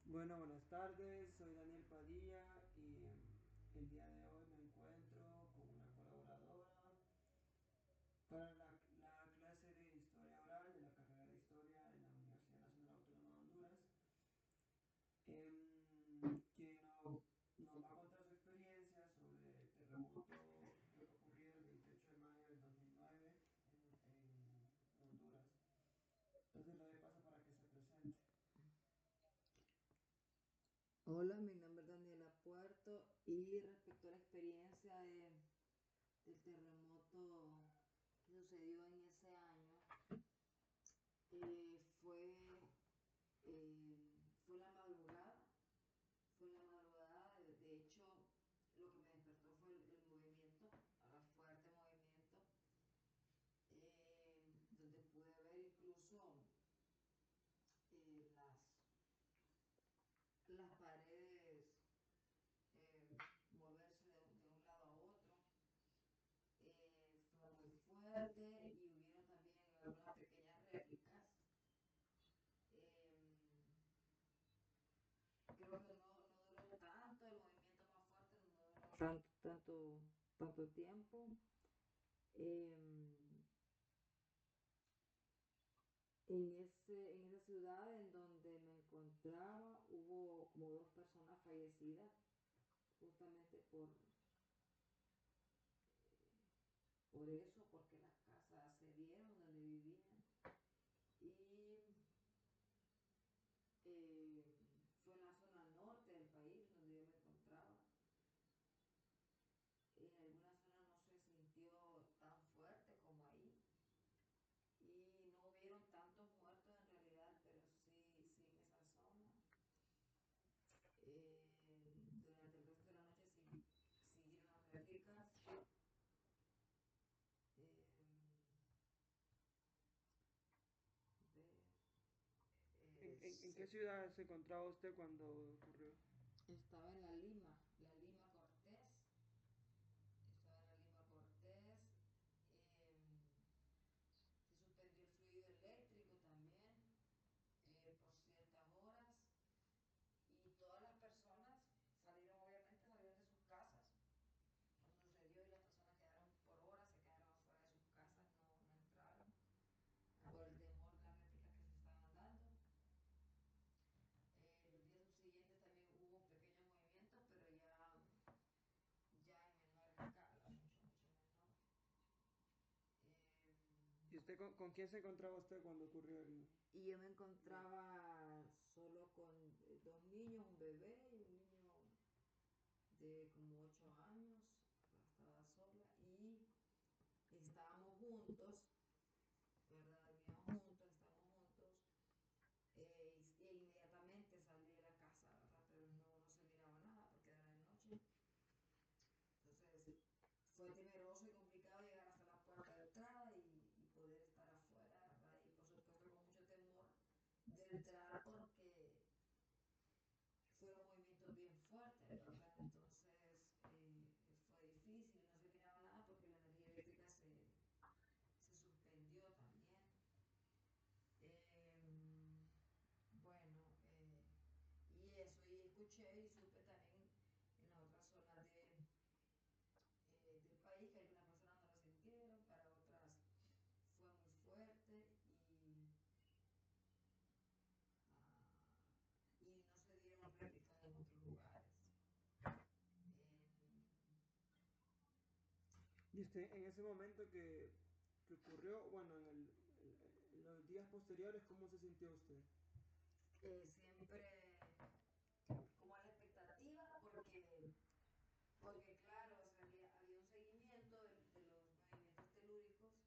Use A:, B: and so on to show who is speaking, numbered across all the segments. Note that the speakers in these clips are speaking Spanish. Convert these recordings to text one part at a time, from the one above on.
A: Bueno, buenas tardes, soy Daniel Padilla y el día de hoy me encuentro con una colaboradora para la clase de Historia Oral de la carrera de Historia en la Universidad Nacional Autónoma de Honduras, quien nos va a contar su experiencia sobre el terremoto ocurrido el 28 de mayo del 2009 en Honduras. Entonces le doy paso para que se presente.
B: Hola, mi nombre es Daniela Puerto y respecto a la experiencia del terremoto que sucedió en ese año, eh, fue, eh, fue la madrugada, de hecho lo que me despertó fue el movimiento, el fuerte movimiento, donde pude ver incluso las paredes moverse de un lado a otro. Fue muy fuerte y hubieron también algunas pequeñas réplicas. Eh, Creo que no duró tanto, el movimiento más fuerte no duró tanto tiempo. Eh, en esa ciudad en donde me encontraba hubo como dos personas fallecidas justamente por eso, porque las casas se dieron donde vivían. Y eh, fue en la zona norte del país donde yo me encontraba. En algunas zonas no se sintió tan fuerte como ahí y no hubieron tantos muertos en realidad, pero sí en esa zona. Durante el resto de la noche siguieron las réplicas. Eh, ver,
A: ¿En qué ciudad se encontraba usted cuando ocurrió?
B: estaba en la Lima Cortés, estaba en la Lima Cortés. eh, Se suspendió el fluido eléctrico también por ciertas horas y todas las personas salieron de sus casas cuando sucedió y las personas quedaron por horas, se quedaron afuera de sus casas, no entraron por el temor de las réplicas que se estaban dando. Los días subsiguientes también hubo pequeños movimientos, pero ya en menor escala, mucho menor. Eh,
A: ¿Y usted con quién se encontraba usted cuando ocurrió el...
B: Y yo me encontraba solo con dos niños, un bebé y un niño de como 8 años. Estaba sola y estábamos juntos, ¿verdad? Vivíamos juntos, estábamos juntos. E inmediatamente salí de la casa, ¿verdad? Pero no se miraba nada porque era de noche. Entonces fue temeroso y complicado llegar hasta la puerta de entrada y poder estar afuera, ¿verdad? Y por supuesto con mucho temor de entrar porque fueron movimientos bien fuertes, ¿verdad? Entonces fue difícil, no se miraba nada porque la energía eléctrica se suspendió también. Eh, bueno, y eso, y escuché y supe también en las otras zonas del país que algunas personas no lo sintieron, para otras fue muy fuerte ah, y no se dieron réplicas en otros lugares. Eh,
A: Y usted en ese momento que ocurrió, bueno, en los días posteriores, ¿cómo se sintió usted?
B: Siempre como a la expectativa porque claro, o sea, había un seguimiento de los movimientos telúricos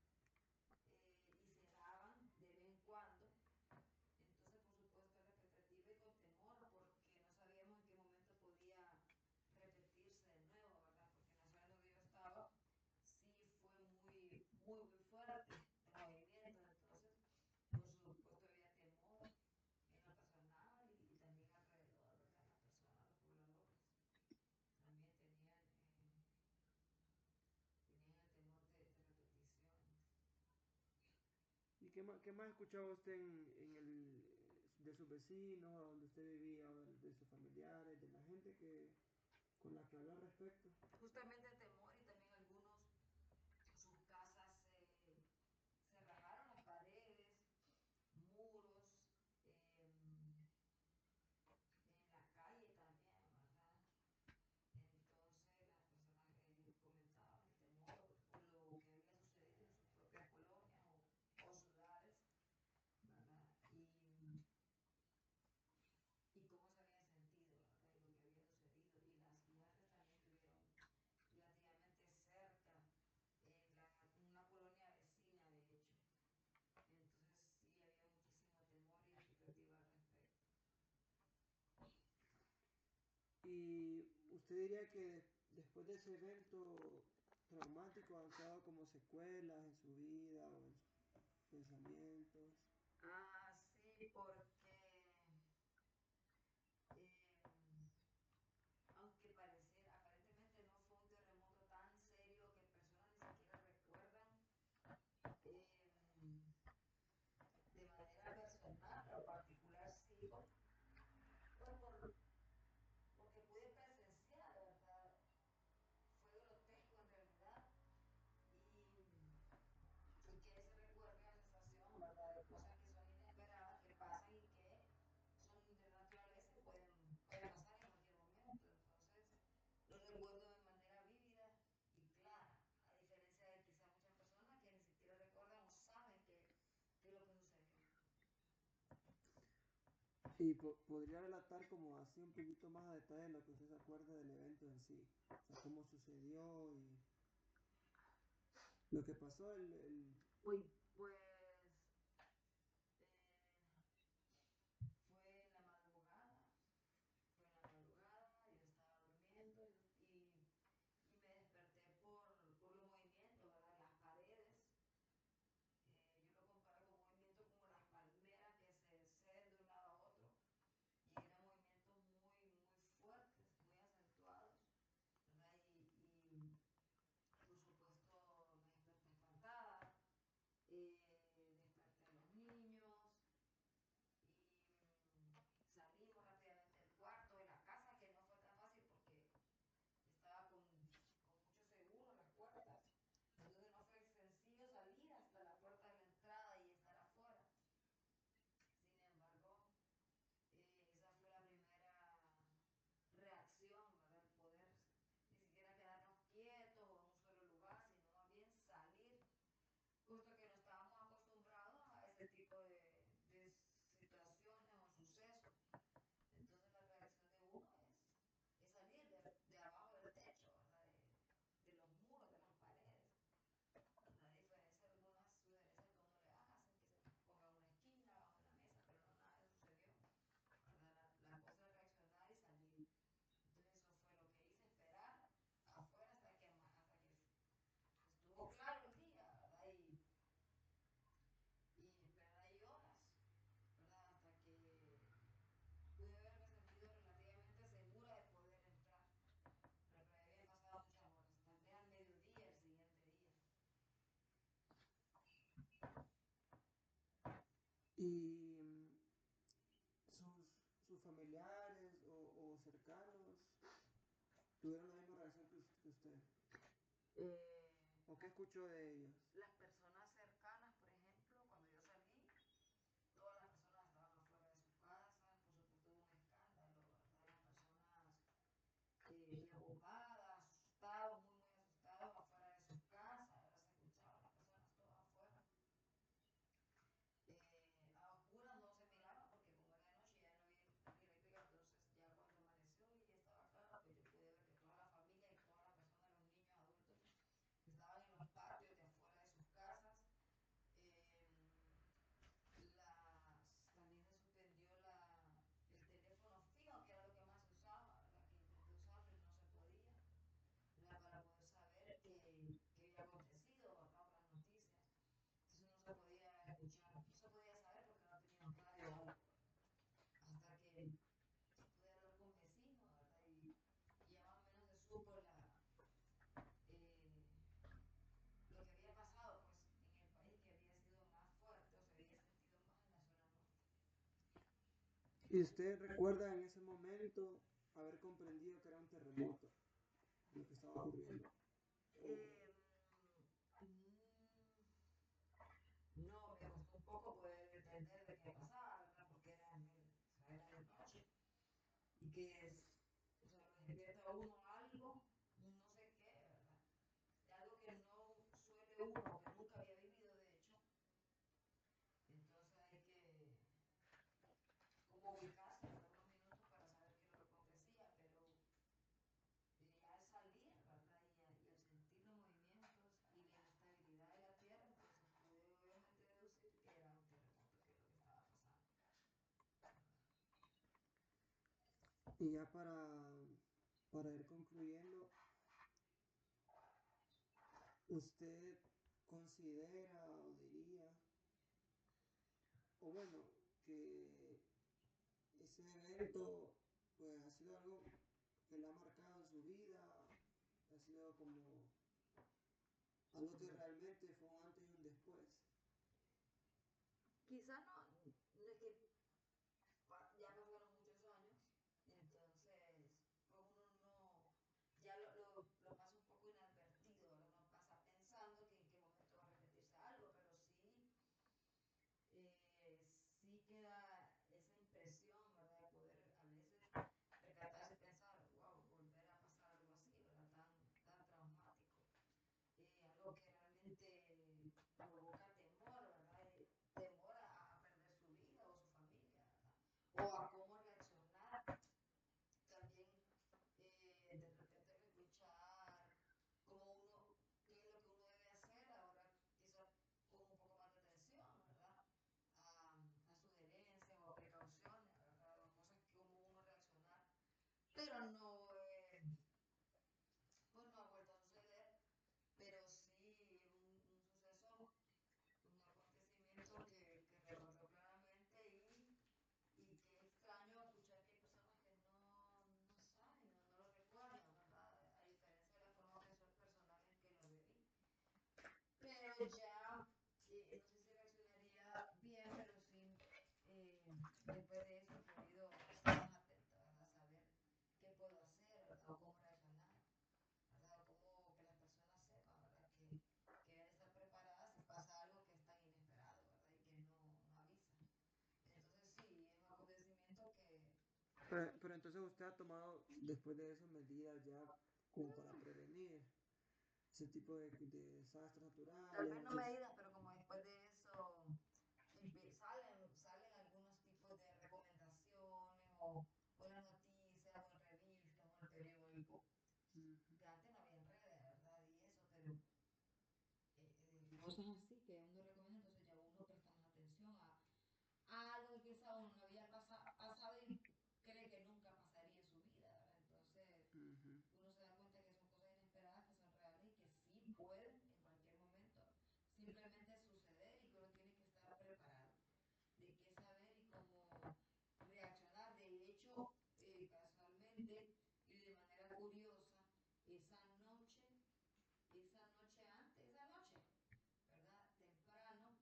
B: y se daban de vez en cuando. Entonces, por supuesto, a la expectativa y con temor porque no sabíamos en qué momento podía repetirse de nuevo, ¿verdad? Porque en la zona donde yo estaba sí fue muy fuerte el movimiento. Entonces, por supuesto, había temor en lo personal y también alrededor, ¿verdad? Las personas, los pobladores también tenían el temor de repeticiones.
A: ¿Y qué más escuchaba usted de sus vecinos, a donde usted vivía, o de sus familiares, de la gente que, con la que habló al respecto?
B: Justamente el temor y también algunos, sus casas se rajaron las paredes, muros, en la calle también, ¿verdad? Entonces las personas comentaban el temor por lo que había sucedido en sus propias colonias o ciudades, ¿verdad? Y cómo se habían sentido, ¿verdad? Y lo que había sucedido. Y las muertes también estuvieron relativamente cerca, en una colonia vecina, de hecho. Entonces sí había muchísimo temor y expectativa al respecto.
A: ¿Y usted diría que después de ese evento traumático han quedado como secuelas en su vida o en sus pensamientos?
B: Ah, sí, porque eh, aunque pareciera, aparentemente no fue un terremoto tan serio que personas ni siquiera recuerdan eh, de manera personal, pero particular sí, pues porque pude presenciar, ¿verdad? Fue grotesco en realidad y que se recuerde la sensación, ¿verdad? De cosas que son inesperadas, que pasan y que son de naturaleza y pueden pasar en cualquier momento. Entonces, lo recuerdo de manera vívida y clara, a diferencia de quizás muchas personas que ni siquiera recuerdan o saben qué es lo que sucedió.
A: Y podría relatar como así un poquito más a detalle lo que usted se acuerda del evento en sí. O sea, cómo sucedió y lo que pasó,
B: Pues eh, fue en la madrugada, yo estaba durmiendo y me desperté por los movimientos, ¿verdad? Las paredes. Yo lo comparo con movimientos como las palmeras que se ceden de un lado a otro y eran movimientos muy fuertes, muy acentuados, ¿verdad? Por supuesto me desperté espantada, desperté a los niños y salimos rápidamente del cuarto, de la casa, que no fue tan fácil porque estaba con mucho seguro las puertas. Entonces no fue sencillo salir hasta la puerta de la entrada y estar afuera. Sin embargo, esa fue la primera reacción, ¿verdad? El poder ni siquiera quedarnos quietos o en un solo lugar, sino más bien salir, puesto que no estábamos acostumbrados a ese tipo de situaciones o sucesos. Entonces la reacción de uno es salir de abajo del techo, ¿verdad? De los muros, de las paredes. La diferencia de algunas sugerencias que uno le hacen, que se ponga en una esquina, bajo en la mesa, pero no, nada de eso sucedió. ¿Verdad? La cosa es reaccionar y salir. Entonces eso fue lo que hice, esperar afuera hasta que estuvo claro el día, ¿verdad? Y esperar ahí horas, ¿verdad? Hasta que pude haberme sentido relativamente segura de poder entrar. Pero ya habían pasado muchas horas, tal vez al mediodía el siguiente día.
A: y sus familiares o cercanos tuvieron la misma reacción que usted. ¿O qué escuchó de ellos?
B: Las personas cercanas, por ejemplo, cuando yo salí, todas las personas estaban afuera de sus casas, por supuesto hubo un escándalo, ¿verdad? Las personas preocupadas, asustados, muy asustados afuera de sus casas, ¿verdad? Se escuchaban las personas todas afuera. A oscuras no se miraba porque como era de noche ya no había energía eléctrica, entonces ya cuando amaneció y ya estaba claro, pues yo pude ver que toda la familia y todas las personas, los niños, adultos, estaban en los patios de afuera de sus casas
A: ¿Y usted recuerda en ese momento haber comprendido que era un terremoto, lo que estaba ocurriendo?
B: Eh, no, me costó un poco poder entender de qué pasaba, ¿verdad? Porque o sea, era de noche y que o sea, lo despierta a uno algo, no sé qué, ¿verdad? Algo que no suele uno, que nunca había vivido, de hecho. Entonces hay que como ubicarse, ¿verdad? Unos minutos para saber qué es lo que acontecía, pero al salir, ¿verdad? Y al sentir los movimientos y la inestabilidad de la tierra, entonces pude obviamente deducir que era un terremoto, que es lo que estaba pasando.
A: Y ya para ir concluyendo, ¿usted considera o diría, o bueno, que ese evento pues ha sido algo que le ha marcado en su vida, ha sido como algo que realmente fue un antes y un después?
B: Quizá no es que ya pasaron muchos años, entonces pues uno no, ya lo pasa un poco inadvertido, ¿verdad? No pasa pensando que en qué momento va a repetirse algo, pero sí queda esa impresión, ¿verdad? De poder a veces percatarse y pensar, wow, volver a pasar algo así, ¿verdad? Tan traumático. Algo que realmente provoca temor, ¿verdad? Temor a perder su vida o su familia, ¿verdad? O a cómo reaccionar. También de repente escuchar cómo uno, qué es lo que uno debe hacer ahora, quizá con un poco más de atención, ¿verdad? A sugerencias o a precauciones, ¿verdad? O cosas que cómo uno reaccionar. Pero no, pues no ha vuelto a suceder, pero sí un suceso, un acontecimiento que recuerdo claramente y qué extraño escuchar que hay personas que no saben o no lo recuerdan, ¿verdad? A diferencia de la forma personal en que lo viví. Pero ya, no sé si reaccionaría bien, pero sí, después de eso he querido estar más atenta, ¿verdad? Saber qué puedo hacer, ¿verdad? O cómo reaccionar, ¿verdad? O cómo que las personas sepan, ¿verdad? Que deben estar preparadas si pasa algo que es tan inesperado, ¿verdad? Y que no avisa. Entonces sí, es un acontecimiento que
A: Pero entonces usted ha tomado después de eso medidas ya como para prevenir ese tipo de desastres
B: tal vez
A: naturales.
B: no medidas, pero como después de eso salen algunos tipos de recomendaciones o en las noticias o en revistas o en el periódico, que antes no había en redes, ¿verdad? Y eso, pero cosas así que uno recomienda, entonces ya uno presta más atención a algo que quizá uno no había pasado y cree que nunca pasaría en su vida, ¿verdad? Entonces
A: Ujú.
B: uno se da cuenta que son cosas inesperadas, que son reales y que sí pueden en cualquier momento simplemente suceder y que uno tiene que estar preparado de qué saber y cómo reaccionar. De hecho, casualmente y de manera curiosa, esa noche, ¿verdad? Temprano,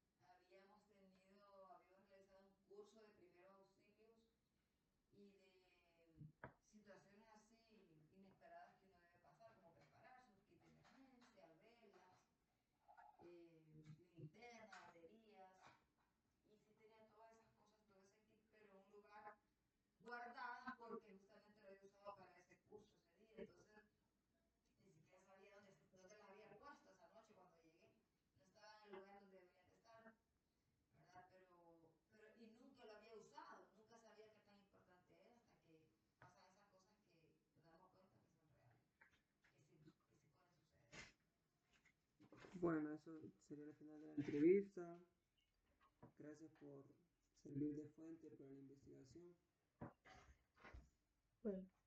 B: habíamos realizado un curso de primeros auxilios y de situaciones así inesperadas que uno debe pasar, como prepararse, un kit de emergencia, velas, linternas, baterías, y sí tenía todas esas cosas, todo ese kit, pero en un lugar guardadas porque justamente lo había usado para ese curso ese día, entonces ni siquiera sabía dónde las había puesto esa noche cuando llegué, no estaba en el lugar donde deberían de estar, ¿verdad? Y nunca lo había usado, nunca sabía qué tan importante era hasta que pasan esas cosas que nos damos cuenta que son reales, que sí pueden suceder.
A: Bueno, eso sería el final de la entrevista. Gracias por servir de fuente para la investigación.
B: Bueno.